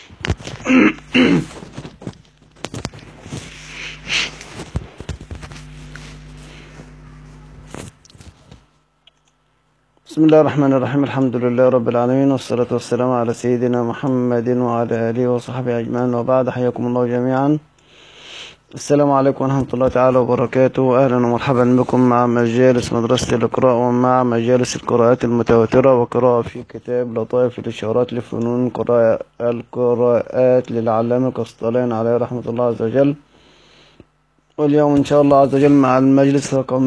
بسم الله الرحمن الرحيم. الحمد لله رب العالمين، والصلاة والسلام على سيدنا محمد وعلى آله وصحبه أجمعين، وبعد. حياكم الله جميعا. السلام عليكم ورحمة الله تعالى وبركاته. أهلا ومرحبا بكم مع مجالس مدرسة القراءة، ومع مجالس القراءات المتواترة، وقراءة في كتاب لطائف الإشارات لفنون القراءات للعلامة القسطلاني عليه رحمة الله عز وجل. واليوم إن شاء الله عز وجل مع المجلس رقم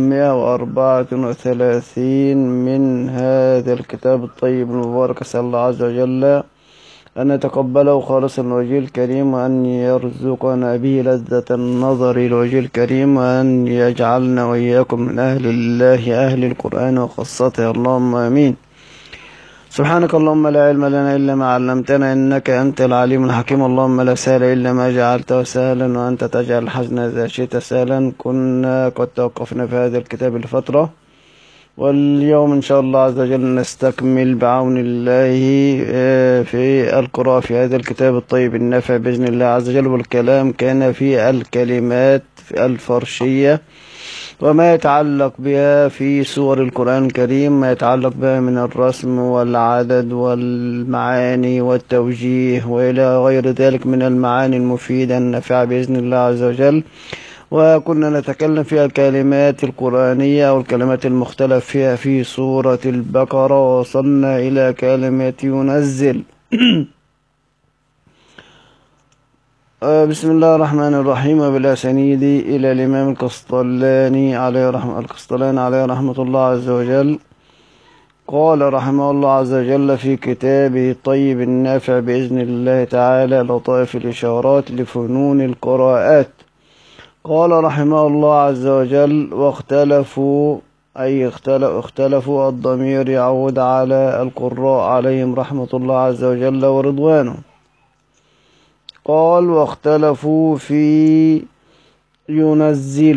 134 من هذا الكتاب الطيب المبارك. أسأل الله عز وجل أن يتقبله خالصا لوجهه الكريم، وأن يرزقنا به لذة النظر لوجهه الكريم، وأن يجعلنا وإياكم من أهل الله أهل القرآن وخاصته، اللهم آمين. سبحانك اللهم لا علم لنا إلا ما علمتنا، إنك أنت العليم الحكيم. اللهم لا سهل إلا ما جعلته سهلا، وأنت تجعل الحزن إذا شئت سهلا. كنا قد توقفنا في هذا الكتاب لفترة، واليوم إن شاء الله عز وجل نستكمل بعون الله في القراءة في هذا الكتاب الطيب النافع بإذن الله عز وجل. والكلام كان في الكلمات الفرشية وما يتعلق بها في سور القرآن الكريم، ما يتعلق بها من الرسم والعدد والمعاني والتوجيه وإلى غير ذلك من المعاني المفيدة النافعة بإذن الله عز وجل. وكنا نتكلم في الكلمات القرآنية أو الكلمات المختلف فيها في سورة البقرة، ووصلنا إلى كلمة ينزل. بسم الله الرحمن الرحيم. وبالأسانيد إلى الإمام القسطلاني عليه رحمة الله عز وجل. قال رحمه الله عز وجل في كتابه الطيب النافع بإذن الله تعالى لطائف الإشارات لفنون القراءات. قال رحمه الله عز وجل: واختلفوا اختلفوا الضمير يعود على القراء عليهم رحمة الله عز وجل ورضوانه. قال: واختلفوا في ينزل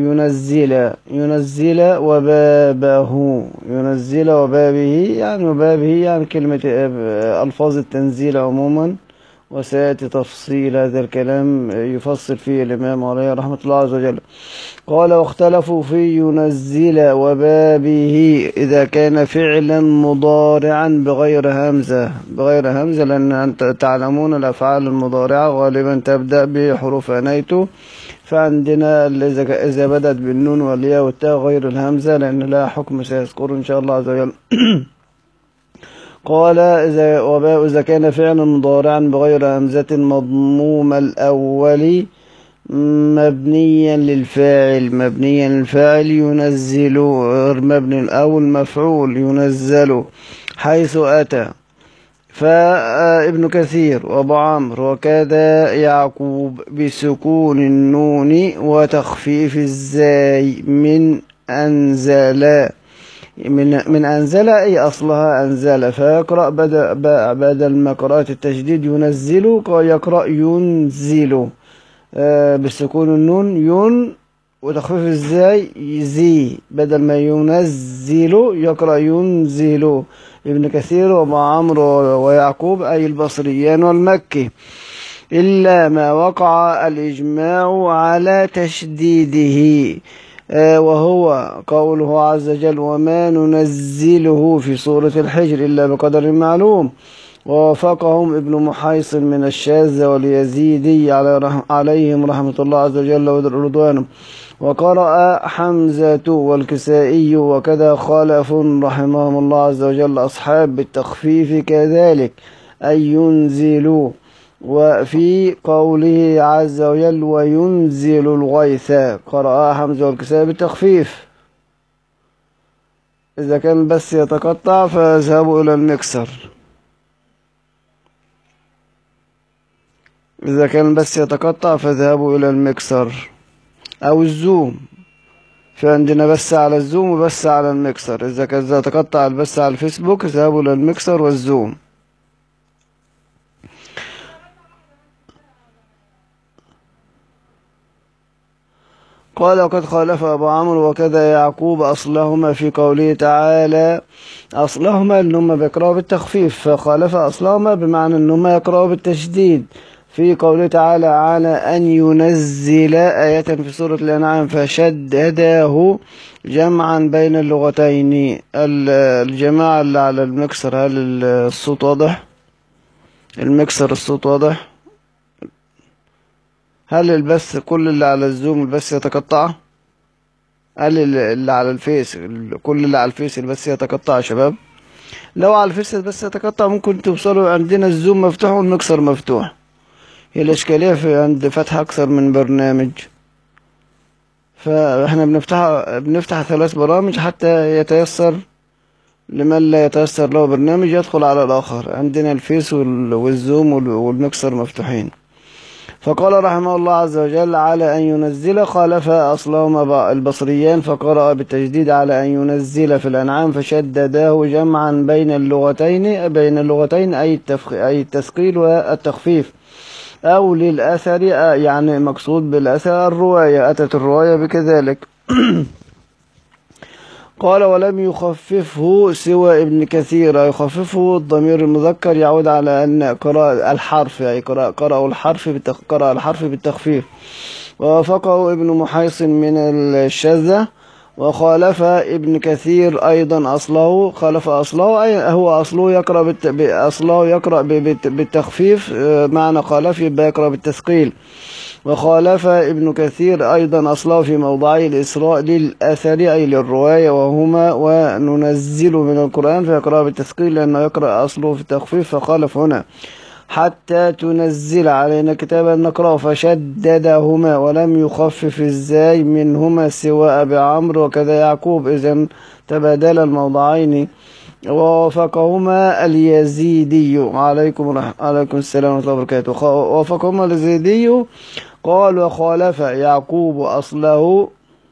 وبابه، يعني كلمة ألفاظ التنزيل عموما، وسيأتي تفصيل هذا الكلام يفصل فيه الإمام عليه رحمة الله عز وجل. قال: واختلفوا في ينزل وبابه إذا كان فعلا مضارعا بغير همزة، لأن أنت تعلمون الأفعال المضارعة غالبا تبدأ بحروف أنيت، فعندنا إذا بدأت بالنون والياء والتاء غير الهمزة، لأن لها حكم سيذكر إن شاء الله عز وجل. قال: إذا كان فعلا مضارعا بغير همزة مضموم الأول مبنيا للفاعل ينزل، مبني الأول مفعول ينزل حيث أتى. فابن كثير وابو عمرو وكذا يعقوب بسكون النون وتخفيف الزاي من أنزل أي أصلها أنزل، فيقرأ بدل ما قراءة التشديد ينزل يقرأ ينزل بسكون النون يون، وتخفيف الزاي زي، بدل ما ينزل يقرأ ينزل. ابن كثير وابو عمرو ويعقوب أي البصريان والمكي، إلا ما وقع الإجماع على تشديده، وهو قوله عز وجل: وما ننزله في سورة الحجر إلا بقدر معلوم. ووافقهم ابن محيصن من الشاذ واليزيدي عليهم رحمة الله عز وجل ورضوانه. وقرأ حمزة والكسائي وكذا خالف رحمهم الله عز وجل أصحاب بالتخفيف كذلك أي ينزلوا. وفي قوله عز وجل: وينزل الغيث، قرأ حمزة والكسائي بالتخفيف. إذا كان بس يتقطع فاذهبوا إلى المكسر، أو الزوم. في عندنا بس على الزوم وبس على المكسر. إذا كان يتقطع البث على الفيسبوك اذهبوا إلى المكسر والزوم. قال وقد خالف أبو عمرو وكذا يعقوب أصلهما في قوله تعالى. أصلهما إنهما بيقرأوا بالتخفيف، فخالف أصلهما بمعنى إنهما يقرأوا بالتشديد في قوله تعالى على أن ينزل آية في سورة الأنعام فشدده جمعا بين اللغتين. الجماعة اللي على المكسر، هل الصوت واضح؟ المكسر الصوت واضح؟ هل البث كل اللي على الزوم البث يتقطع؟ هل اللي على الفيس كل اللي على الفيس البث يتقطع يا شباب؟ لو على الفيس البث يتقطع ممكن توصلوا عندنا الزوم مفتوح والمكسر مفتوح. هي الإشكالية في عند فتح أكثر من برنامج، فإحنا بنفتح 3 برامج حتى يتيسر لمن لا يتيسر له برنامج يدخل على الآخر. عندنا الفيس والزوم والمكسر مفتوحين. فقال رحمه الله عز وجل على أن ينزل، خالف أصلهما البصريان فقرأ بالتجديد على أن ينزل في الأنعام فشدداه جمعا بين اللغتين أي التثقيل والتخفيف، أو للأثر يعني مقصود بالأثر الرواية، أتت الرواية بكذلك. قال ولم يخففه سوى ابن كثير، يخففه الضمير المذكر يعود على أن قرأ الحرف، يعني قرأ الحرف بالتخفيف. ووافقه ابن محيصن من الشاذة. وخالف ابن كثير أيضا أصله، خالف أصله هو أصله يقرأ بالتخفيف، معنى خالف يبقى يقرأ بالتثقيل. وخالف ابن كثير أيضا أصله في موضعي الإسراء للأثر أي للرواية، وهما وننزل من القرآن فيقرأ بالتثقيل لأنه يقرأ أصله في التخفيف، فخالف هنا حتى تنزل علينا كتابا نقرأه فشددهما ولم يخفف الزاي منهما سوى أبي عمرو وكذا يعقوب، إذن تبادل الموضعين. ووافقهما اليزيدي عليكم السلام ورحمة الله وبركاته. وافقهما اليزيدي قال وخالف يعقوب أصله،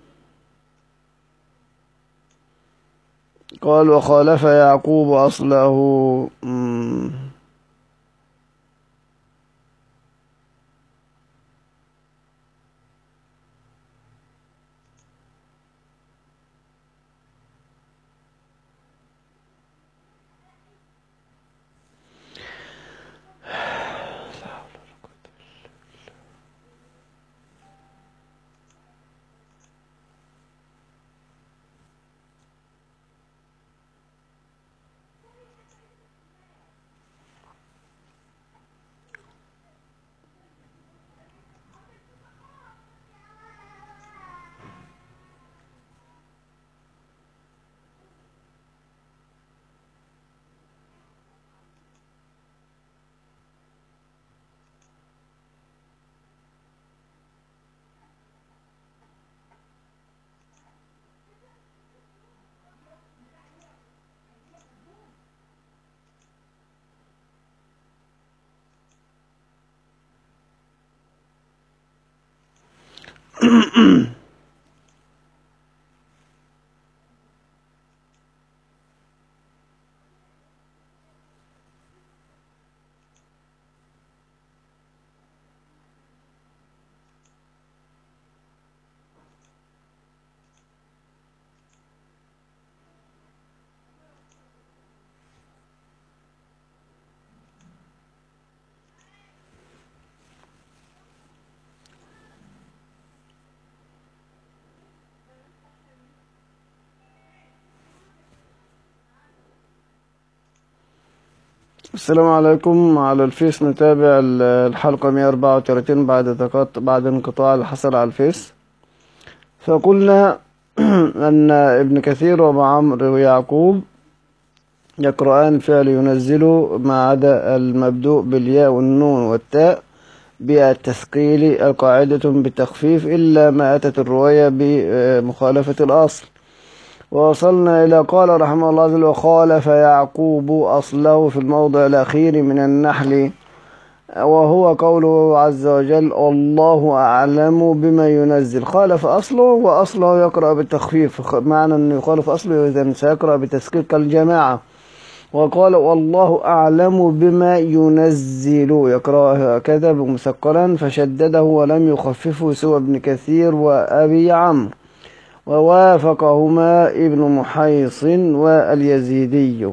السلام عليكم. على الفيس نتابع الحلقة 134 بعد انقطاع الحصل على الفيس. فقلنا أن ابن كثير وابو عمرو ويعقوب يقرآن فعل ينزل ما عدا المبدوء بالياء والنون والتاء بالتثقيل القاعدة بالتخفيف إلا ما أتت الرواية بمخالفة الأصل. ووصلنا إلى قال رحمه الله عز وجل وخالف يعقوب أصله في الموضع الأخير من النحل، وهو قوله عز وجل الله أعلم بما ينزل. خالف أصله وأصله يقرأ بالتخفيف، معنى أنه يخالف أصله إذن سيقرأ بالتثقيل كالجماعة. وقال والله أعلم بما ينزل، يقرأها هكذا مثقلا فشدده ولم يخففه سوى ابن كثير وأبي عمرو، ووافقهما ابن محيص واليزيدي.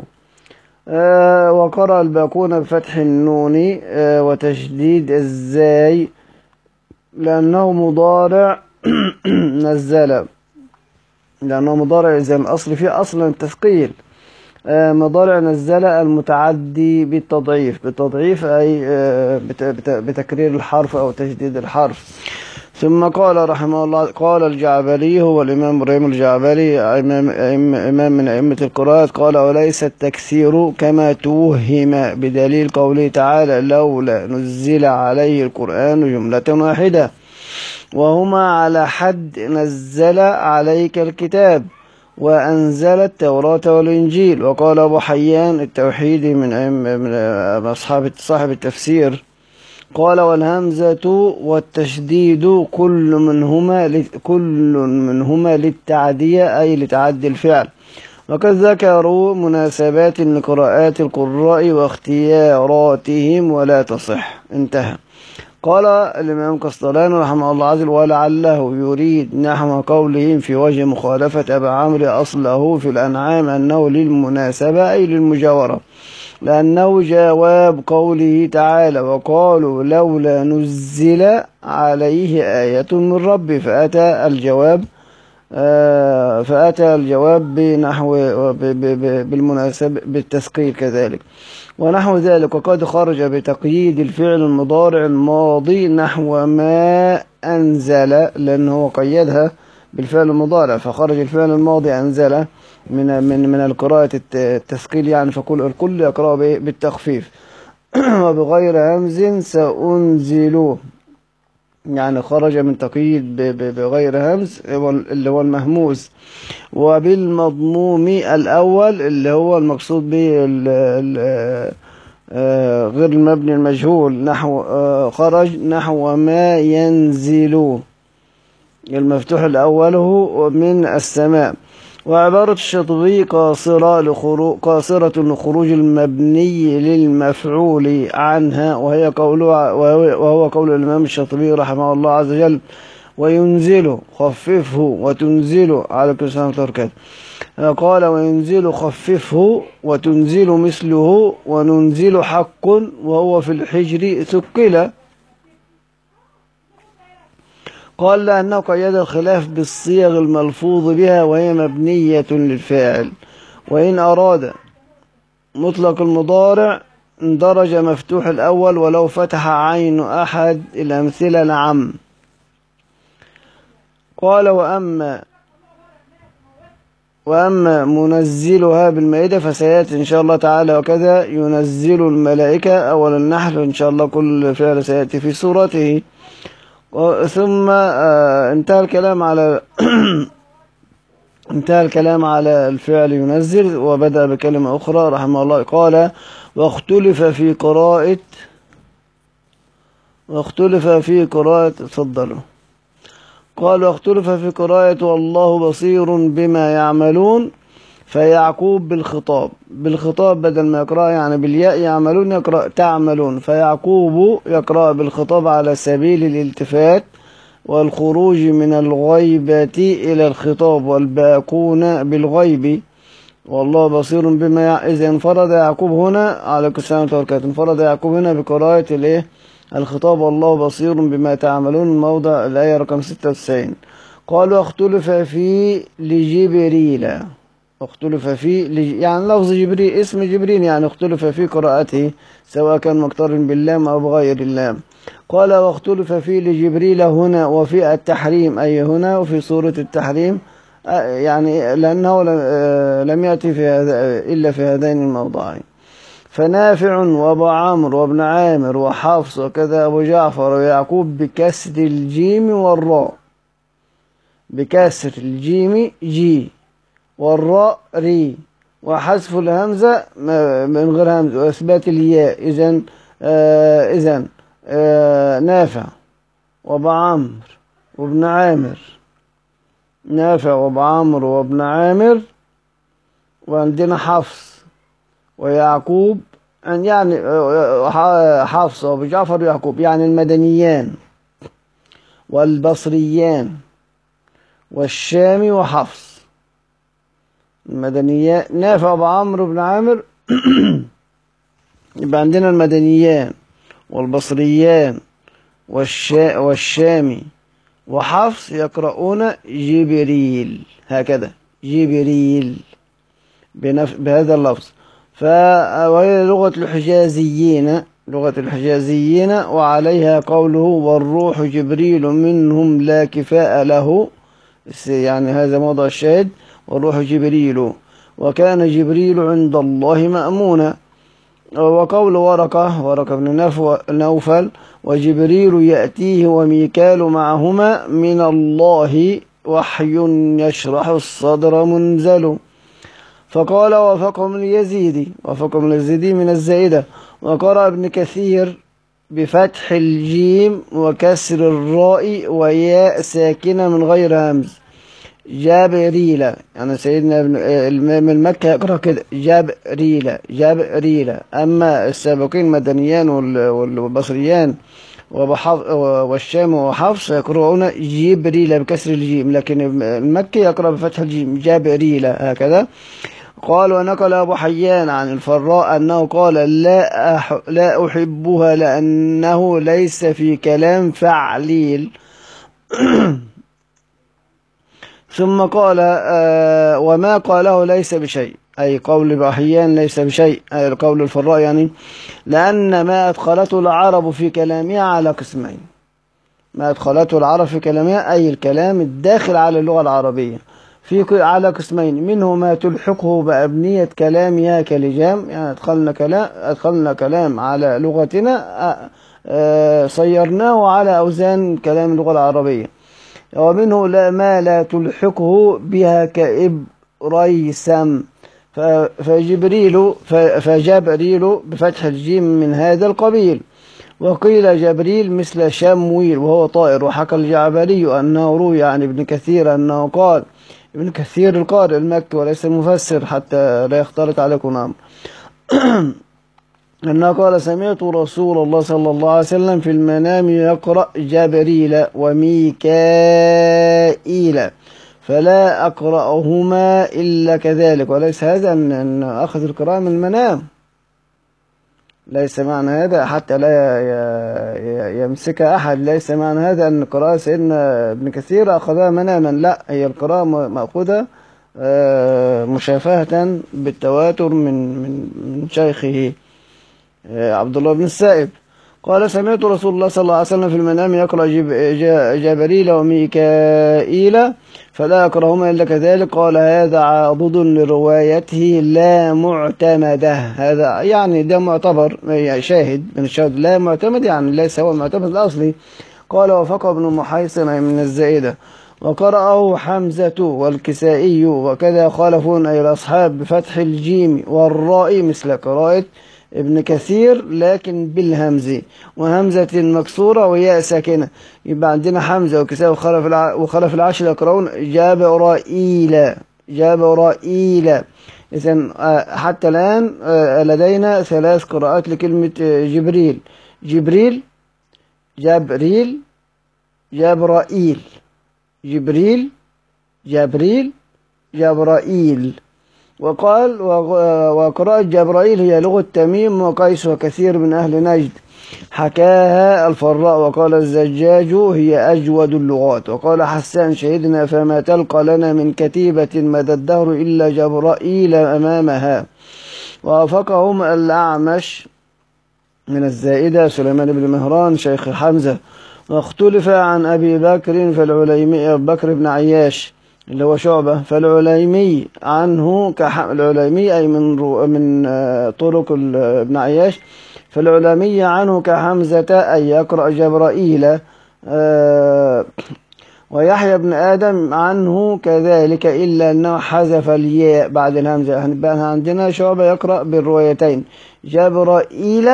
وقرأ الباقون بفتح النون وتشديد الزاي لأنه مضارع نزل، لأنه مضارع زي الأصل فيه أصلا التثقيل. مضارع نزل المتعدي بالتضعيف أي بتكرير الحرف أو تشديد الحرف. ثم قال رحمه الله، قال الجعبري هو الإمام إبراهيم الجعبري إمام من أئمة القراءات، قال وليس التكسير كما توهم بدليل قوله تعالى لولا نزل عليه القرآن جملة واحدة، وهما على حد نزل عليك الكتاب وأنزل التوراة والإنجيل. وقال أبو حيان التوحيدي من أصحاب صاحب التفسير، قال والهمزة والتشديد كل منهما للتعدية أي لتعدي الفعل. وقد ذكروا مناسبات لقراءات القراء واختياراتهم ولا تصح. انتهى. قال الإمام قسطلاني رحمه الله عز وجل ولعله يريد نحو قولهم في وجه مخالفة أبي عمرو أصله في الأنعام أنه للمناسبة أي للمجاورة، لأنه جواب قوله تعالى وقالوا لولا نزل عليه آية من ربه، فأتى الجواب بنحو بالمناسبة بالتثقيل كذلك ونحو ذلك. وقد خرج بتقييد الفعل المضارع الماضي نحو ما أنزل، لأنه قيدها بالفعل المضارع، فخرج الفعل الماضي أنزل من القراءة التثقيل يعني، فكل الكل يقرأ بالتخفيف. وبغير همز سأنزلوه، يعني خرج من تقييد بغير همز اللي هو المهموز، وبالمضموم الأول اللي هو المقصود به غير المبني المجهول نحو خرج نحو ما ينزل، المفتوح الأول هو من السماء. وعبارة الشاطبي قاصرة لخروج المبني للمفعول عنها، وهو قول الإمام الشاطبي رحمه الله عز وجل وينزل خففه وتنزل على كل سنة وتركات. قال وينزل خففه وتنزل مثله وننزل حق وهو في الحجر ثقل. قال لأنه قيد الخلاف بالصيغ الملفوظ بها وهي مبنية للفاعل، وإن أراد مطلق المضارع اندرج مفتوح الأول ولو فتح عين أحد الأمثلة نعم. قال وأما منزلها بالمائدة فسيأتي إن شاء الله تعالى، وكذا ينزل الملائكة أول النحل إن شاء الله كل فعل سيأتي في سورته. ثم انتهى الكلام على الفعل ينزل، وبدأ بكلمة أخرى رحمه الله. قال واختلف في قراءة تفضلوا. قال واختلف في قراءة والله بصير بما يعملون، فيعقوب بالخطاب بدل ما يقرأ يعني بالياء يعملون يقرأ تعملون، فيعقوب يقرأ بالخطاب على سبيل الالتفات والخروج من الغيبة إلى الخطاب، والباقون بالغيب والله بصير بما إذا انفرد يعقوب هنا على كسامة وبركاته، انفرد يعقوب هنا بقراءة الخطاب والله بصير بما تعملون، موضع الآية رقم 96. قالوا اختلف في لجبريل، يعني لفظ جبريل اسم جبريل يعني اختلف في قراءته سواء كان مقترن باللام أو بغير اللام. قال واختلف في لجبريل هنا وفي التحريم أي هنا وفي سورة التحريم، يعني لأنه لم يأتي إلا في هذين الموضعين. فنافع وابو عمرو وابن عامر وحفص وكذا أبو جعفر ويعقوب بكسر الجيم والراء، بكسر الجيم جي والراء ري، وحذف الهمزة من غير همزة وإثبات الياء. إذن نافع وابو عمرو وابن عامر، نافع وابو عمرو وابن عامر، وعندنا حفص ويعقوب، يعني حفص وأبو جعفر ويعقوب، يعني المدنيان والبصريان والشامي وحفص. المدنيان نافع وعمرو بن عامر يبقى عندنا المدنيان والبصريان والشامي وحفص يقرؤون جبريل، هكذا جبريل بهذا اللفظ. وهي لغة الحجازيين وعليها قوله والروح جبريل منهم لا كفاء له، يعني هذا موضع الشاهد، والروح جبريل وكان جبريل عند الله مأمونا. وقول ورقة بن نوفل وجبريل يأتيه وميكال معهما من الله وحي يشرح الصدر منزل. فقال وافقهم اليزيدي من الزائدة. وقرأ ابن كثير بفتح الجيم وكسر الراء وياء ساكنة من غير همز جابريل، يعني سيدنا من المكة يقرأ كده جابريل. أما السابقين المدنيان والبصريان والشام وحفص يقرؤون جبريل بكسر الجيم، لكن المكي يقرأ بفتح الجيم جابريل هكذا. قال ونقل أبو حيان عن الفراء أنه قال لا أحبها لأنه ليس في كلام فعليل. ثم قال وما قاله ليس بشيء، أي قول أبو حيان ليس بشيء، أي قول الفراء، يعني لأن ما أدخلته العرب في كلامها على قسمين. ما أدخلته العرب في كلامها أي الكلام الداخل على اللغة العربية على قسمين، منه ما تلحقه بأبنية كلامها كلجام، يعني أدخلنا كلام على لغتنا صيرناه على أوزان كلام اللغة العربية. ومنه ما لا تلحقه بها كإبريسم، فجبريل بفتح الجيم من هذا القبيل. وقيل جبريل مثل شمويل وهو طائر. وحكى الجعبري أنه روي عن ابن كثير أنه قال، ابن كثير القارئ المكي وليس المفسر حتى لا يختلط عليكم أمر، أنه قال سمعت رسول الله صلى الله عليه وسلم في المنام يقرأ جبريل وميكائيل فلا أقرأهما إلا كذلك. وليس هذا أن أخذ القراءة من المنام، ليس معنى هذا حتى لا يمسك أحد، ليس معنى هذا أن قراءة سيدنا ابن كثير أخذها مناما، لا، هي القراءة مأخوذة مشافهة بالتواتر من شيخه عبد الله بن السائب. قال سمعت رسول الله صلى الله عليه وسلم في المنام يقرأ جبريل وميكائيل فلا أقرأهما إلا كذلك. قال هذا عاضد لروايته لا معتمدة، هذا يعني ده معتبر، يعني شاهد من الشاهد، لا معتمد يعني ليس هو المعتمد الأصلي. قال وفقه ابن محيصن من الزائدة. وقرأه حمزة والكسائي وكذا خالفون أي الأصحاب بفتح الجيم والراء مثل قراءة ابن كثير لكن بالهمز وهمزة مكسورة وياء ساكنة. يبقى عندنا حمزة وكساء وخلف العشر يقرؤون جبرائيل. إذن حتى الآن لدينا 3 قراءات لكلمة جبريل جبرائيل. وقال وقراءة جبرائيل هي لغة تميم وقيس وكثير من أهل نجد، حكاها الفراء. وقال الزجاج هي أجود اللغات. وقال حسان شهدنا فما تلقى لنا من كتيبة مدى الدهر إلا جبرائيل أمامها. ووافقهم الأعمش من الزائدة سليمان بن مهران شيخ حمزة. واختلف عن أبي بكر فالعليمي بكر بن عياش اللي هو شعبة، فالعليمي عنه العليمي أي من طرق ابن عياش، فالعليمي عنه كحمزة أي يقرأ جبرائيل. ويحيى بن آدم عنه كذلك إلا أنه حذف الياء بعد الهمزة. هنبقى عندنا شعبة يقرأ بالروايتين جبرائيل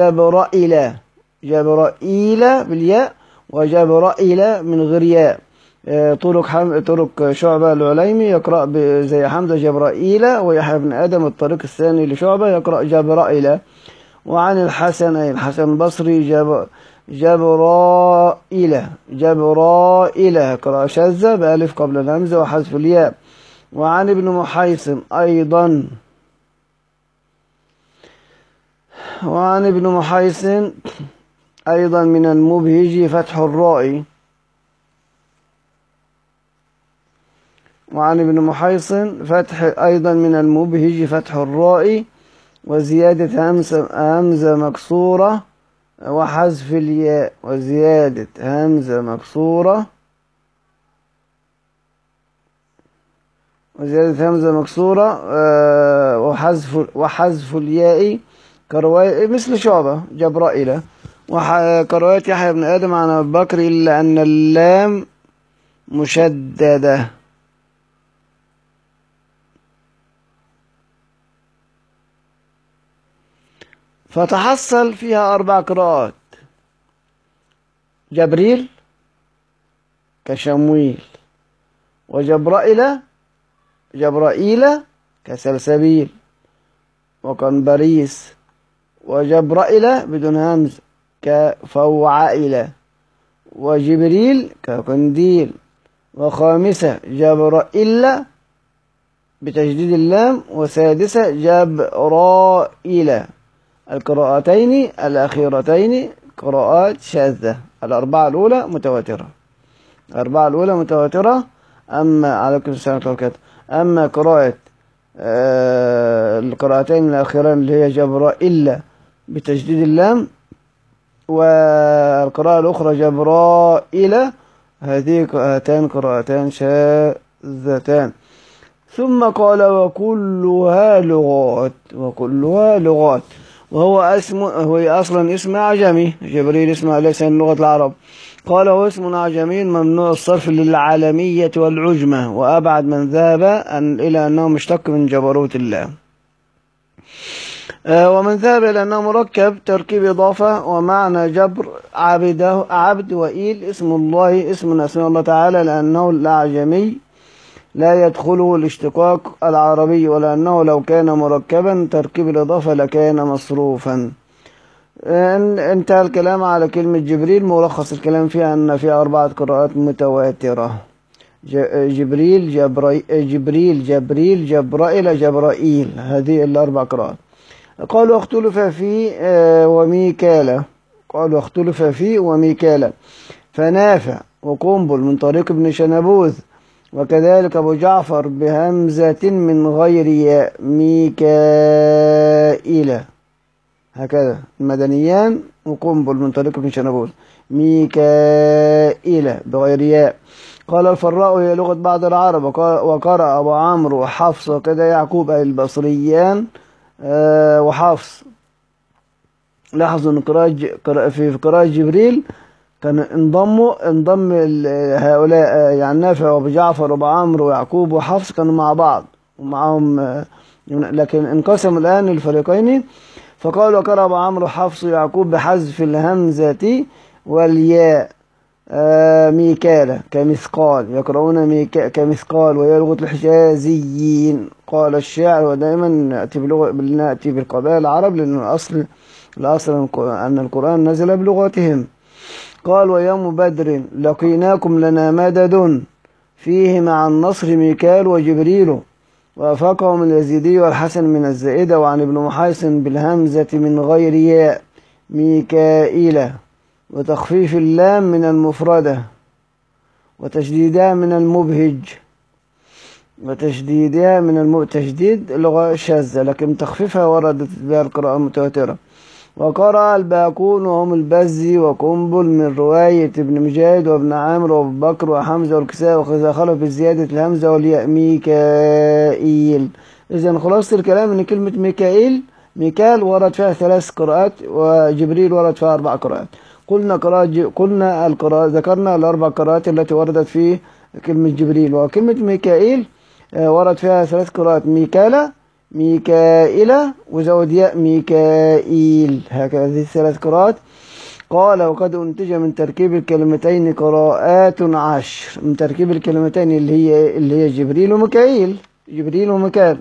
وجبرائيل، جبرائيل بالياء وجبرائيل من غير ياء. طرق شعبة العليمي يقرأ زي حمزة جبرائيل، ويحيى بن آدم الطريق الثاني لشعبة يقرأ جبرائيل. وعن الحسن أي الحسن البصري جبرائيل قراءة شاذة بألف قبل الهمزة وحذف الياء. وعن ابن محيصن أيضا من المبهج فتح الراء. وعن ابن محيصن أيضا من المبهج فتح الراء وزيادة همزة مكسورة وحذف الياء. وزيادة همزة مكسورة وحذف الياء كرواية مثل شعبة جبرائيل. وكرواية يحيى بن آدم عن أبي بكر إلا أن اللام مشددة. فتحصل فيها 4 قراءات: جبريل كشمويل، جبرائيل كسلسبيل وقنبريس، وجبرائيل بدون همز كفوعائل، وجبريل كقنديل. وخامسة جبرائيل بتشديد اللام، وسادسة جبرائيل. القراءتين الأخيرتين قراءات شاذة، الأربعة الأولى متواترة. أما عليكم السلام ورحمة الله وبركاته. أما قراءة القراءتين الأخيران اللي هي جبرائيل بتشديد اللام، والقراءة الأخرى جبرائيل، هاتان قراءتان شاذتان. ثم قال وكلها لغات. وهو أصلا اسم أعجمي. جبريل اسم ليس من لغة العرب. قال هو اسم أعجمي ممنوع الصرف للعالمية والعجمة، وأبعد من ذهب إلى أنه مشتق من جبروت الله. ومن ذهب إلى أنه مركب تركيب إضافة، ومعنى جبر عبد، وإيل اسم الله، اسم من أسماء الله تعالى، لأنه الأعجمي لا يدخله الاشتقاق العربي، ولأنه لو كان مركبا تركيب الإضافة لكان مصروفا. انتهى الكلام على كلمة جبريل. ملخص الكلام فيها أن فيها 4 قراءات متواترة: جبريل جبرائيل. هذه ال4 قراءات. قالوا اختلف فيه وميكالة، فنافع وقنبل من طريق ابن شنبوذ، وكذلك أبو جعفر بهمزة من غير ياء ميكائيل. هكذا المدنيان وقنبل من طريق ابن شنبوذ ميكائيل بغير ياء. قال الفراء هي لغة بعض العرب. وقرأ أبو عمرو وحفص وكذا يعقوب أي البصريان وحفص. لاحظوا أن في قراءة جبريل كان انضم هؤلاء، يعني نافع وابو جعفر وابو عمرو ويعقوب وحفص كانوا مع بعض ومعهم، لكن انقسموا الآن الفريقين. فقال وقرأ أبو عمرو وحفص ويعقوب بحذف الهمزة والياء ميكالة كمثقال، يقرؤون كمثقال، وهي لغة الحجازيين. قال الشاعر ودائما نأتي بالقبائل العرب، لأن الأصل أن القرآن نزل بلغتهم. قال ويوم بدر لقيناكم لنا مدد، فيه مع النصر ميكال وجبريل، وافقه من اليزيدي والحسن من الزائدة. وعن ابن محيصن بالهمزة من غير ياء ميكائيل، وتخفيف اللام من المفردة، وتشديدها من المبهج. تشديد لغة شاذة، لكن تخفيفها وردت بها القراءة المتواترة. وقرأ الباقون وهم البزي وقنبل من رواية ابن مجاهد وابن عامر وابو بكر وحمزة والكسائي، وخذ خلف بزيادة الهمزة والياء ميكائيل. إذن خلاصة الكلام أن كلمة ميكال ورد فيها 3 قراءات، وجبريل ورد فيها 4 قراءات. ذكرنا ال4 قراءات التي وردت في كلمة جبريل. وكلمة ميكائيل ورد فيها 3 قراءات: ميكائيل وزود ياء ميكائيل. هكذا هذه 3 قراءات. قال وقد أنتج من تركيب الكلمتين قراءات 10. من تركيب الكلمتين اللي هي جبريل وميكائيل، جبريل وميكائيل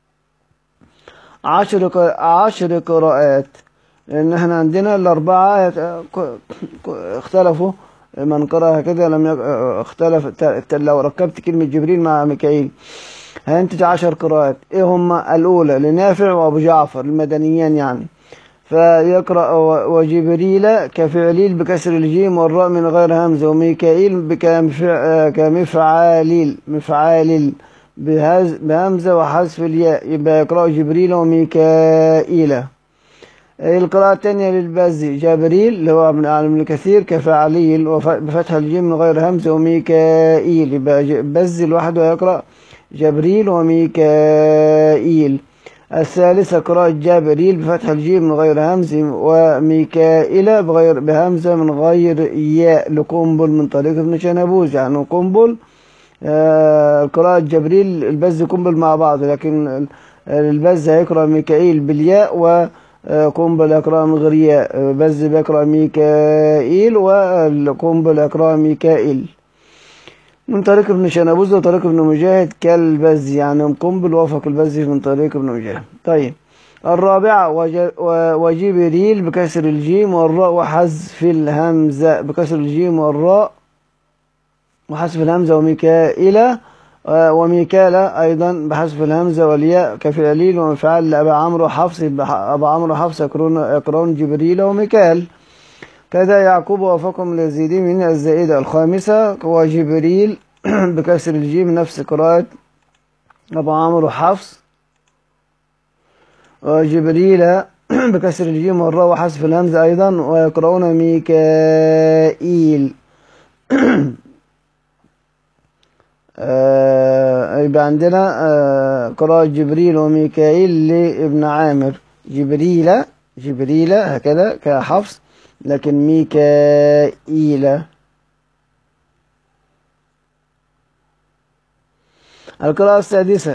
10 قراءات. لأن احنا عندنا الأربعة اختلفوا، من قرأ كده لم اختلف. لو ركبت كلمة جبريل مع ميكائيل هينتج 10 قراءات. ايه هما؟ الأولى لنافع وأبو جعفر المدنيان يعني، فيقرأ وجبريل كفعليل بكسر الجيم والراء من غير همزة، وميكائيل كمفعاليل مفعاليل بهمزة وحذف الياء، يبقى يقرأ جبريل وميكائيل. القراءة الثانية للبزي جبريل اللي هو من أعلم الكثير كفعليل بفتح الجيم من غير همزة، وميكائيل يبقى بزي لوحده يقرأ جبريل وميكائيل. الثالثة قراءة جبريل بفتح الجيم من غير همز، وميكائيل بهمزة من غير ياء لقنبل من طريق ابن شنبوز. يعني قنبل قراءة جبريل البز قنبل مع بعض، لكن البز هيقرأ ميكائيل بالياء، وقنبل يقرأ من غير ياء. بز بيقرأ ميكائيل والقنبل يقرأ ميكائيل. من طريق ابن شنبوز وطريق ابن مجاهد كالبز، يعني قنبل وافق البز من طريق ابن مجاهد. طيب الرابعة وجبريل بكسر الجيم والراء وحذف الهمزة، بكسر الجيم والراء وحذف الهمزة، وميكائيل أيضا بحذف الهمزة والياء كفعليل ومفعال لأبا عمرو حفص. أبا عمرو حفص يقرون جبريل وميكائيل. كذا يعقوب وفقهم اليزيدي من الزائدة. الخامسة وجبريل بكسر الجيم نفس قراءة أبو عمرو حفص، وجبريل بكسر الجيم والراء وحذف الهمزة أيضا، ويقرؤون ميكائيل. يبقى عندنا قراءة جبريل وميكائيل لابن عامر، جبريل هكذا كحفص، لكن ميكائيل. القراءة السادسة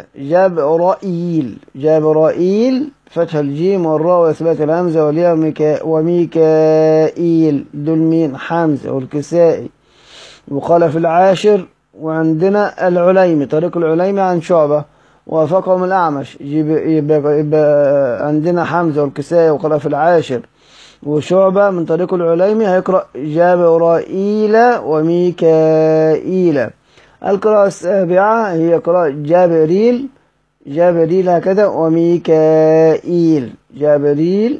جبرائيل فتح الجيم والراء وإثبات الهمزة والياء، وميكائيل دول مين؟ حمزة والكسائي وخلف العاشر. وعندنا العليمي طريق العليمي عن شعبة ووافقهم الأعمش، يبقى عندنا حمزة والكسائي وخلف العاشر وشعبة من طريق العليمي هيقرأ جبرائيل وميكائيل. القراءة السابعة هي قراءة جبريل هكذا وميكائيل، جبرائيل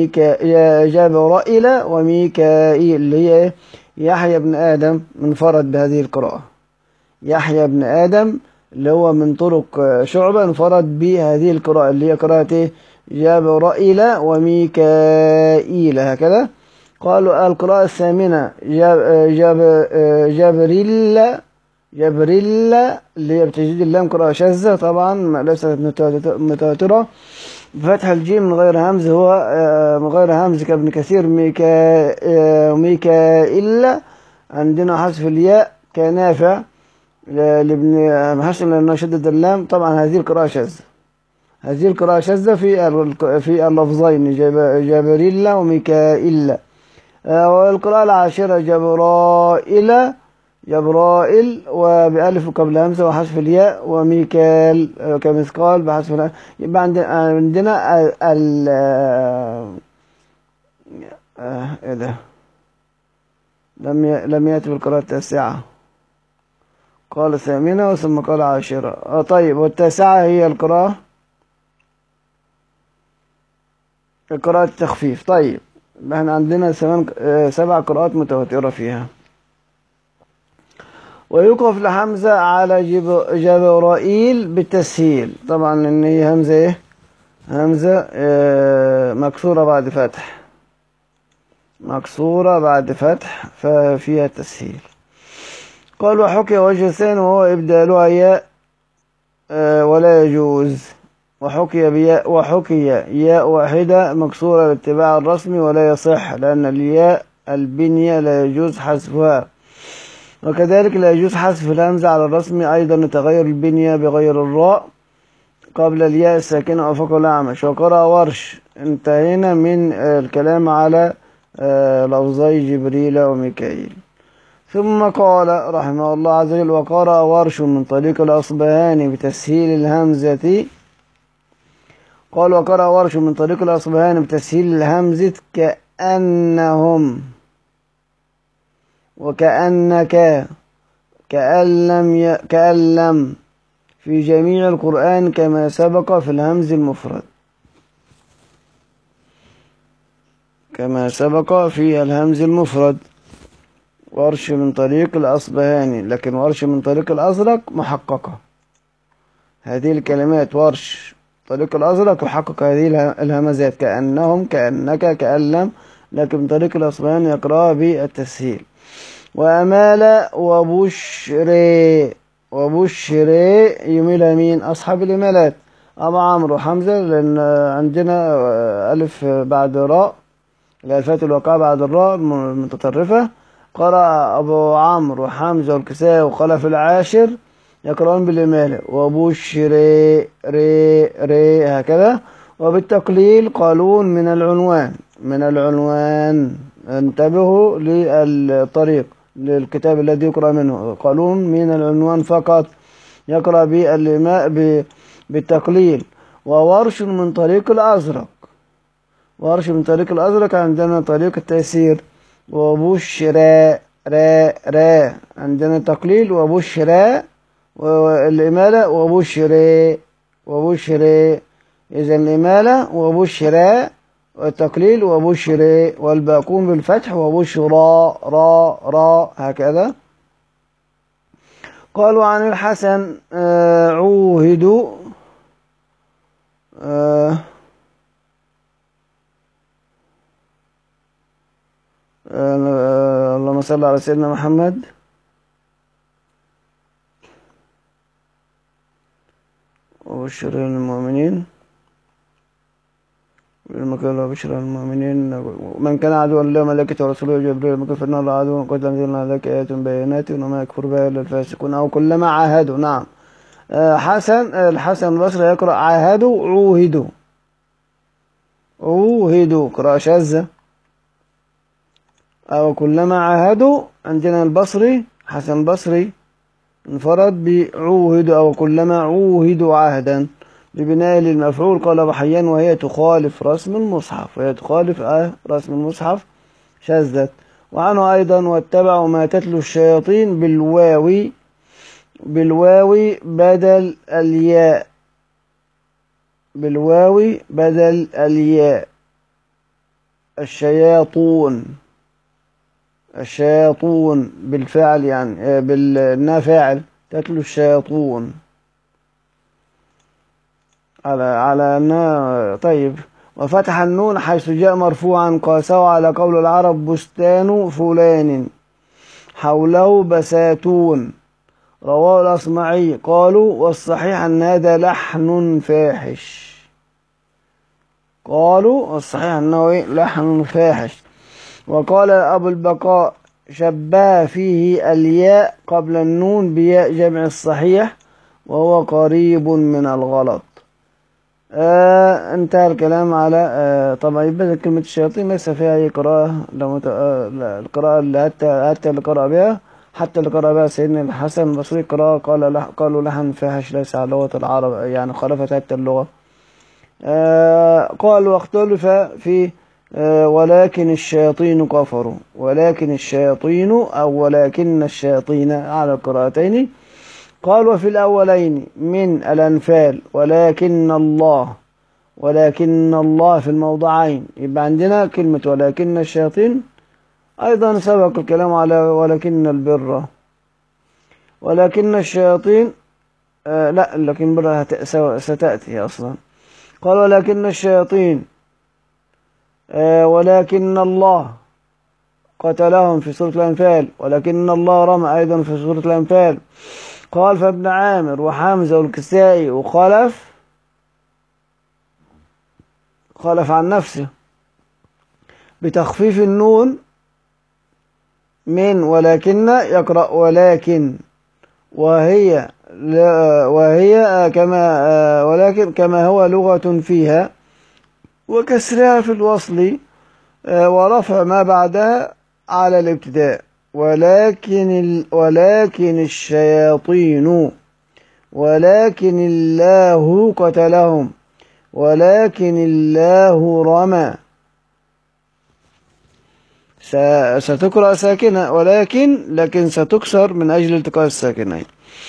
وميكائيل، اللي هي يحيى بن آدم منفرد بهذه القراءة. يحيى بن آدم اللي هو من طرق شعبة انفرد بهذه القراءة اللي هي قراءة جبرائيل وميكائيل هكذا. قالوا القراءة الثامنة جبريل اللي هي بتجديد اللام قراءة شاذة طبعا ليست متواترة، بفتح الجيم من غير همز، هو من غير همز كابن كثير ميكائيل. عندنا حذف الياء كنافع لابن حسن لأنه شدد اللام. طبعا هذه القراءة شاذة في اللفظين جبريل وميكائيل. والقراءة العاشرة جبرائيل وبألف قبل همزة وحذف الياء، وميكائيل كمثقال بحذف الياء. يبقى عندنا ايه ده لم يأتي بالقراءة التاسعة، قال ثامنة ثم قال عاشرة. طيب والتاسعة هي القراءة التخفيف. طيب احنا عندنا 7 قراءات متواترة فيها. ويوقف لحمزة على جبرائيل بالتسهيل، طبعا لان هي همزة مكسورة بعد فتح ففيها تسهيل. قال وحكي وجه الثاني وهو إبدالها ياء ولا يجوز، وحكي ياء واحدة مكسورة لاتباع الرسم ولا يصح، لأن الياء البنية لا يجوز حذفها، وكذلك لا يجوز حذف الهمزة على الرسم أيضا لتغير البنية بغير الراء قبل الياء الساكنة وفق الأعمش. وقرأ ورش. انتهينا من الكلام على لفظي جبريل وميكائيل. ثم قال رحمه الله عز وجل: وقرأ ورش من طريق الأصبهاني بتسهيل الهمزة. قال: وقرأ ورش من طريق الأصبهاني بتسهيل الهمزة كأنهم وكأنك كأن لم في جميع القرآن كما سبق في الهمز المفرد، كما سبق في الهمز المفرد. ورش من طريق الأصبهاني، لكن ورش من طريق الأزرق محققة. هذه الكلمات ورش طريق الأزرق يحقق هذه الهمزات كأنهم كأنك كأن لم، لكن من طريق الأصبهاني يقرأها بالتسهيل. وأمال وبشري، وبشري يميلها مين؟ أصحاب الإمالات، أبو عمرو وحمزة، لأن عندنا ألف بعد راء، الألفات الواقعة بعد الراء المتطرفة. قرأ أبو عمرو وحمزة والكسائي وخلف العاشر يقرأون بالإمالة، وبشري ري ري هكذا. وبالتقليل قالون من العنوان، من العنوان. انتبهوا للطريق للكتاب الذي يقرأ منه، قالون من العنوان فقط يقرأ بالتقليل. وورش من طريق الأزرق، ورش من طريق الأزرق عندنا طريق التيسير، وبشرى را را عندنا تقليل، وبشرى والإمالة، وبشري وبشري. إذا الإمالة وبشرى، والتقليل وبشري، والباقون بالفتح، وبشرى را را هكذا. قالوا عن الحسن عوهدوا اللهم صل على سيدنا محمد. وبشر المؤمنين بالمكان، وبشر المؤمنين من كان عدوا لله ملائكته ورسوله جبريل مكان فإن الله عدو قد أنزلنا عليك آيات بينات وما يكفر بها إلا الفاسقون أو كلما عاهدوا. نعم. الحسن البصري يقرأ عاهدوا عوهدوا، عوهدوا قراءة شاذة. أو كلما عاهدوا عندنا البصري حسن البصري انفرد بعوهدوا، أو كلما عوهدوا عهدا ببناء للمفعول. قال بحيان وهي تخالف رسم المصحف، وهي تخالف رسم المصحف شاذت. وعنه أيضا: واتبعوا ما تتلو الشياطين بالواو، بالواو بدل الياء، بالواو بدل الياء. الشياطون، الشياطون بالفعل يعني بالنا فاعل، تتلو الشياطون على أنها طيب. وفتح النون حيث جاء مرفوعا قاسه على قول العرب بستان فلان حوله بساتون. رواه الأصمعي. قالوا والصحيح أن هذا لحن فاحش، قالوا والصحيح أنه لحن فاحش. وقال أبو البقاء شبه فيه الياء قبل النون بياء جمع الصحيح وهو قريب من الغلط. انتهى الكلام على طبعا يبقى كلمة الشياطين ليس فيها أي قراءة، القراءة اللي حتى اللي قرأ بها، حتى اللي قرأ بها سيدنا الحسن البصري قراءة قالوا لحن فاحش ليس على لغة العرب، يعني خالفت حتى اللغة. قال واختلف في ولكن الشياطين كفروا، ولكن الشياطين أو ولكن الشياطين على القراءتين. قال وفي الأولين من الأنفال ولكن الله، ولكن الله في الموضعين. يبقى عندنا كلمة ولكن الشياطين. أيضا سبق الكلام على ولكن البر، ولكن الشياطين لا، لكن البر ستأتي أصلا. قال ولكن الشياطين ولكن الله قتلهم في سورة الأنفال، ولكن الله رمى أيضا في سورة الأنفال. قال فابن عامر وحمزة والكسائي وخلف عن نفسه بتخفيف النون من ولكن يقرأ ولكن، وهي كما ولكن كما هو لغة فيها، وكسرها في الوصل ورفع ما بعدها على الابتداء. ولكن الشياطين، ولكن الله قتلهم، ولكن الله رمى. ستقرأ ساكنة، لكن ستكسر من أجل التقاء الساكنين.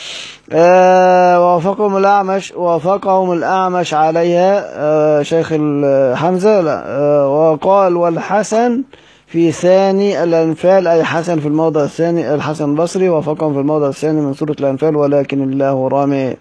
وافقهم الأعمش عليها شيخ حمزة. وقال والحسن في ثاني الأنفال، أي حسن في الموضع الثاني، الحسن البصري وافقهم في الموضع الثاني من سورة الأنفال ولكن الله رمي.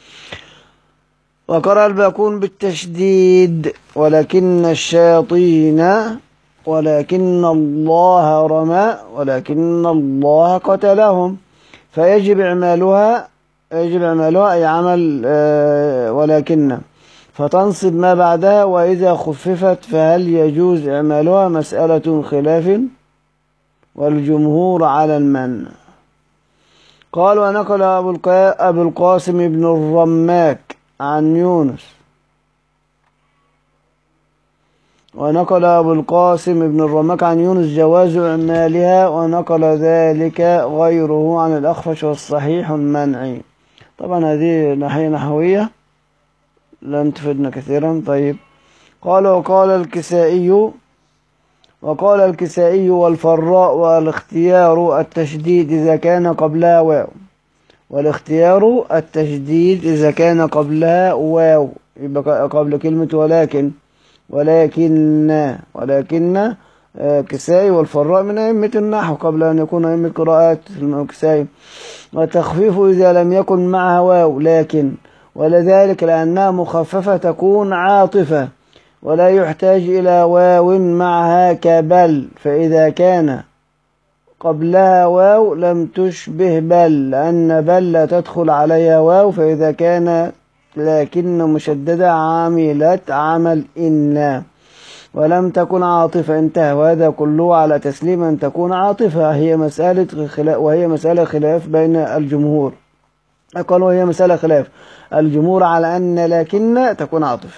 وقرأ الباقون بالتشديد ولكن الشياطين، ولكن الله رمى، ولكن الله قتلهم. فيجب إعمالها أي عمل ولكن، فتنصب ما بعدها. وإذا خففت فهل يجوز إعمالها؟ مسألة خلاف، والجمهور على المنع. قال ونقل أبو القاسم بن الرماك عن يونس، ونقل أبو القاسم بن الرماك عن يونس جواز إعمالها، ونقل ذلك غيره عن الأخفش، والصحيح المنع. طبعا هذه ناحية نحوية لن تفيدنا كثيرا. طيب، قال وقال الكسائي والفراء والاختيار التشديد إذا كان قبلها واو، والاختيار التشديد إذا كان قبلها واو، يبقى قبل كلمة ولكن كسائي والفراء من أئمة النحو قبل أن يكون أئمة قراءات الكسائي. وتخفيف إذا لم يكن معها واو لكن، ولذلك لأنها مخففة تكون عاطفة ولا يحتاج إلى واو معها كبل، فإذا كان قبلها واو لم تشبه بل، لأن بل لا تدخل عليها واو. فإذا كان لكن مشددة عاملت عمل إن ولم تكن عاطفة، انتهى. وهذا كله على تسليم أن تكون عاطفة، وهي مسألة خلاف بين الجمهور. قالوا وهي مسألة خلاف الجمهور على أن لكن تكون عاطفة،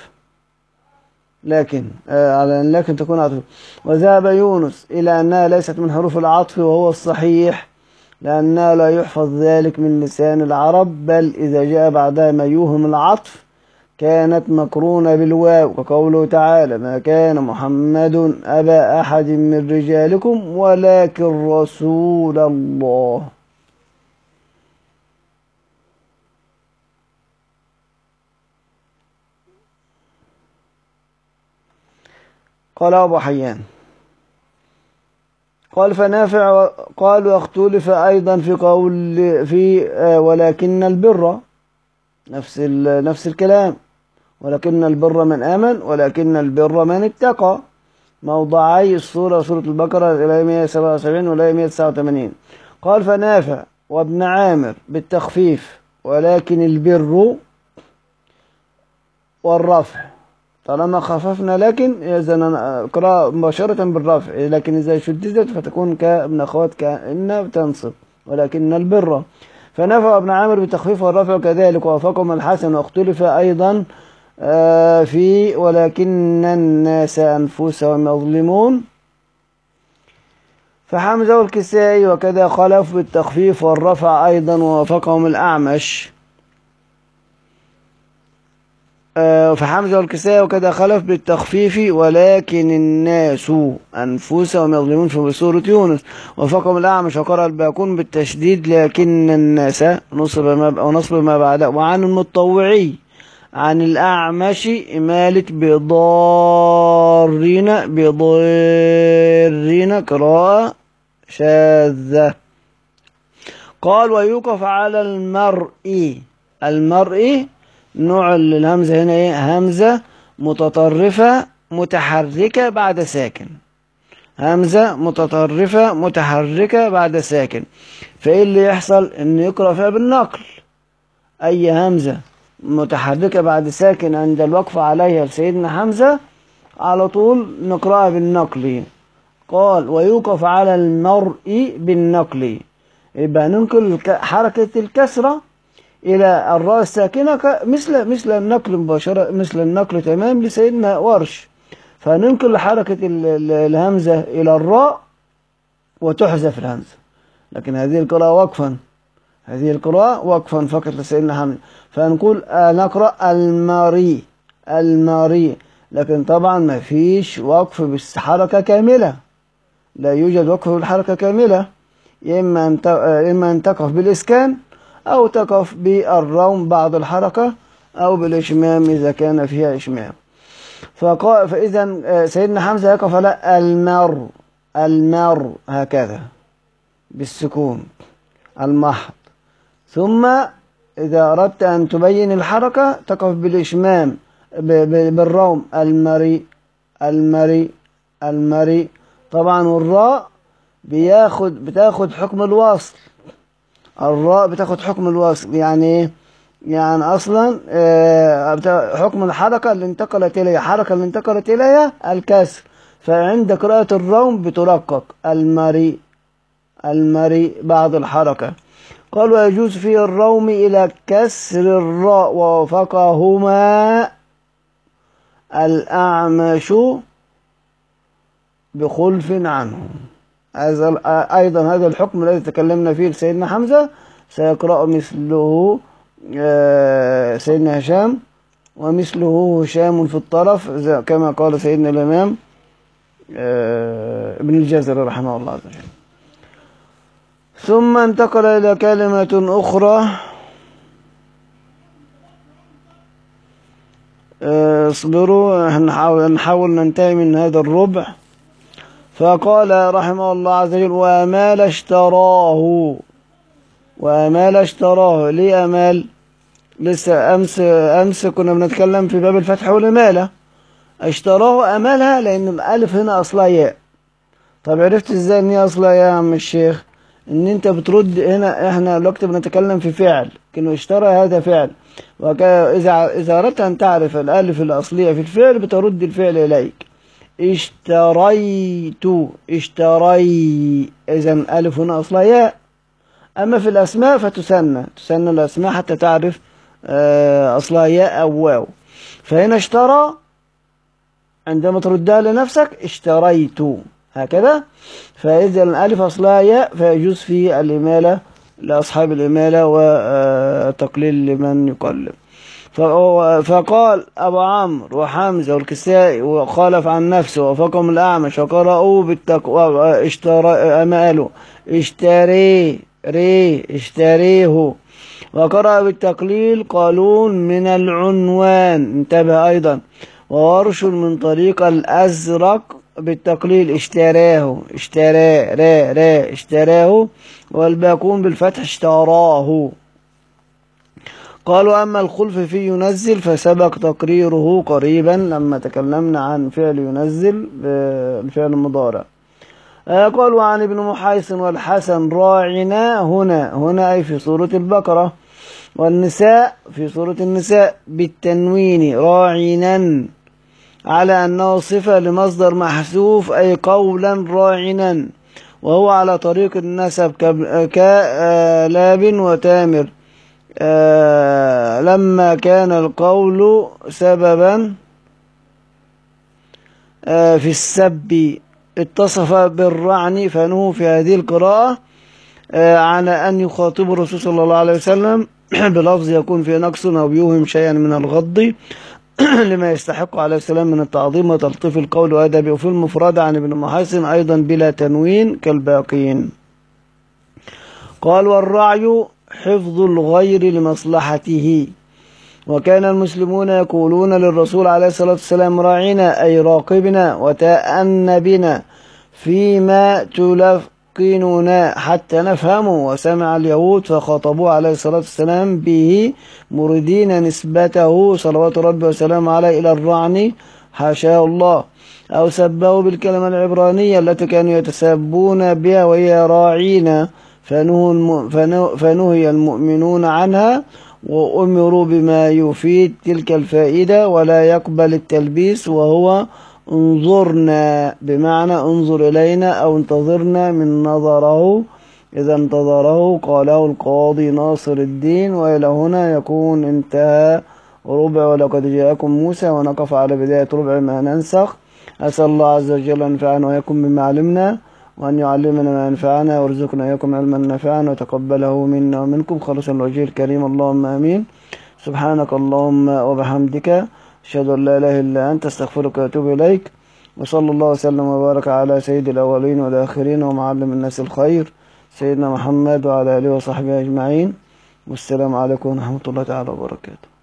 على أن لكن تكون عاطفة. وذهب يونس إلى أنها ليست من حروف العطف، وهو الصحيح، لأنها لا يحفظ ذلك من لسان العرب، بل إذا جاء بعدها ما يوهم العطف كانت مقرونة بالواو، وقوله تعالى ما كان محمد أبا أحد من رجالكم ولكن رسول الله. قال أبو حيان قال فنافع قال واختلف أيضا في ولكن البر، نفس الكلام، ولكن البر من آمن، ولكن البر من اتقى، موضعي السورة سورة البقرة الآية 177 والآية 189. قال فنافع وابن عامر بالتخفيف ولكن البر والرفع، طالما خففنا لكن إذا نقرأ مباشرة بالرفع، لكن إذا شددت فتكون كابن أخوات كأن تنصب ولكن البر. فنفع ابن عامر بالتخفيف والرفع كذلك، ووافقهم الحسن. واختلف أيضا في ولكن الناس أنفسهم يظلمون، فحمزة والكسائي وكذا خلف بالتخفيف والرفع أيضا، ووافقهم الأعمش. فحمزة والكسائي وكذا خلف بالتخفيف ولكن الناس أنفسهم يظلمون في سورة يونس. وفقهم الأعمش وقرأ الباقون بالتشديد لكن الناس ونصب ما بعده. وعن المتطوعي عن الأعمش إمالة بضارين قراءة شاذة. قال ويوقف على المرء نوع الهمزة هنا ايه؟ همزة متطرفة متحركة بعد ساكن، همزة متطرفة متحركة بعد ساكن. فايه اللي يحصل؟ ان يقرأ فيها بالنقل، اي همزة متحركة بعد ساكن عند الوقف عليها لسيدنا حمزة على طول نقرأها بالنقل. قال ويوقف على المرء بالنقل، يبقى ننقل حركة الكسرة إلى الراء الساكنة مثل النقل مباشرة، مثل النقل تمام لسيدنا ورش. فننقل حركة الهمزة إلى الراء وتحذف الهمزة، لكن هذه القراءة وقفا، هذه القراءة وقفا فقط لسيدنا حمزة. فنقول نقرأ الماري، الماري، لكن طبعا ما فيش وقف بالحركة كاملة، لا يوجد وقف بالحركة كاملة، إما أن تقف بالإسكان أو تقف بالروم بعد الحركة أو بالإشمام إذا كان فيها إشمام. فإذا سيدنا حمزة يقف على المر، المر هكذا بالسكون المحض. ثم إذا أردت أن تبين الحركة تقف بالإشمام بالروم، المري، المري، المري. طبعا والراء بتاخد حكم الوصل، الراء بتاخد حكم الوصل. يعني ايه؟ يعني اصلا حكم الحركة اللي انتقلت اليها، الحركة اللي انتقلت اليها الكسر، فعند قراءة الروم بترقق المري، المري بعد الحركة. قال ويجوز في الروم إلى كسر الراء ووافقهما الأعمش بخلف عنه. أيضا هذا الحكم الذي تكلمنا فيه لسيدنا حمزة سيقرأ مثله سيدنا هشام، ومثله هشام في الطرف كما قال سيدنا الإمام ابن الجزري رحمه الله عز وجل. ثم انتقل إلى كلمة أخرى، اصبروا نحاول ننتهي من هذا الربع. فقال رحمه الله عز وجل وأمال اشتراه، وأمال اشتراه. ليه أمال؟ لسه أمس كنا بنتكلم في باب الفتح والإمالة، اشتراه أمالها لأن الألف هنا أصلها ياء. طب عرفت ازاي ان هي أصلها ياء يا عم الشيخ؟ ان انت بترد هنا، احنا دلوقتي بنتكلم في فعل، كلمة اشترى هذا فعل، إذا أردت أن تعرف الألف الأصلية في الفعل بترد الفعل إليك. اشتريت، اشتري، إذا ألف هنا أصلها ياء. أما في الأسماء فتسنى، تسنى الأسماء حتى تعرف أصلها ياء أو واو. فهنا اشترى عندما تردها لنفسك اشتريت هكذا. فإذا الألف أصلها ياء فيجوز في الإمالة لأصحاب الإمالة وتقليل لمن يقلب. فقال أبو عمرو وحمزة والكسائي وخالف عن نفسه وفقهم الأعمش وقرأوا بالتقوى أماله اشتري ري اشتريه، وقرأ بالتقليل قالون من العنوان، انتبه أيضا، وورش من طريق الأزرق بالتقليل اشتراه، اشترى را را اشتراه، والباقون بالفتح اشتراه. قالوا أما الخلف في ينزل فسبق تقريره قريبا لما تكلمنا عن فعل ينزل بالفعل المضارع. قالوا عن ابن محيص والحسن راعنا هنا أي في سورة البقرة، والنساء في سورة النساء بالتنوين راعنا، على أنه صفة لمصدر محذوف أي قولا راعنا، وهو على طريق النسب كلاب وتامر، لما كان القول سببا في السب اتصف بالرعن، فنهوا في هذه القراءة على أن يخاطب الرسول صلى الله عليه وسلم بلفظ يكون فيه نقص أو يوهم شيئا من الغض لما يستحق عليه السلام من التعظيم وتلطيف القول وأدبه. وفي المفرد عن ابن محيصن أيضا بلا تنوين كالباقين. قال والرعي حفظ الغير لمصلحته، وكان المسلمون يقولون للرسول عليه الصلاة والسلام راعنا أي راقبنا وتأن بنا فيما تلقننا حتى نفهمه. وسمع اليهود فخاطبوه عليه الصلاة والسلام به مردين نسبته صلوات ربي وسلامه عليه إلى الرعن حاشاه الله، أو سبه بالكلمة العبرانية التي كانوا يتسبون بها وهي راعينا، فنهي المؤمنون عنها وأمروا بما يفيد تلك الفائدة ولا يقبل التلبيس، وهو انظرنا بمعنى انظر إلينا أو انتظرنا من نظره إذا انتظره. قاله القاضي ناصر الدين. وإلى هنا يكون انتهى ربع ولقد جاءكم موسى، ونقف على بداية ربع ما ننسخ. أسأل الله عز وجل أن ينفعنا وإياكم بما علمنا، وأن يعلمنا ما ينفعنا، ويرزقنا إياكم علما نافعا، وتقبله منا ومنكم خالصا لوجهه الكريم، اللهم آمين. سبحانك اللهم وبحمدك، أشهد أن لا إله إلا أنت، أستغفرك وأتوب إليك. وصلى الله وسلم وبارك على سيد الأولين والآخرين ومعلم الناس الخير سيدنا محمد وعلى آله وصحبه أجمعين. والسلام عليكم ورحمة الله تعالى وبركاته.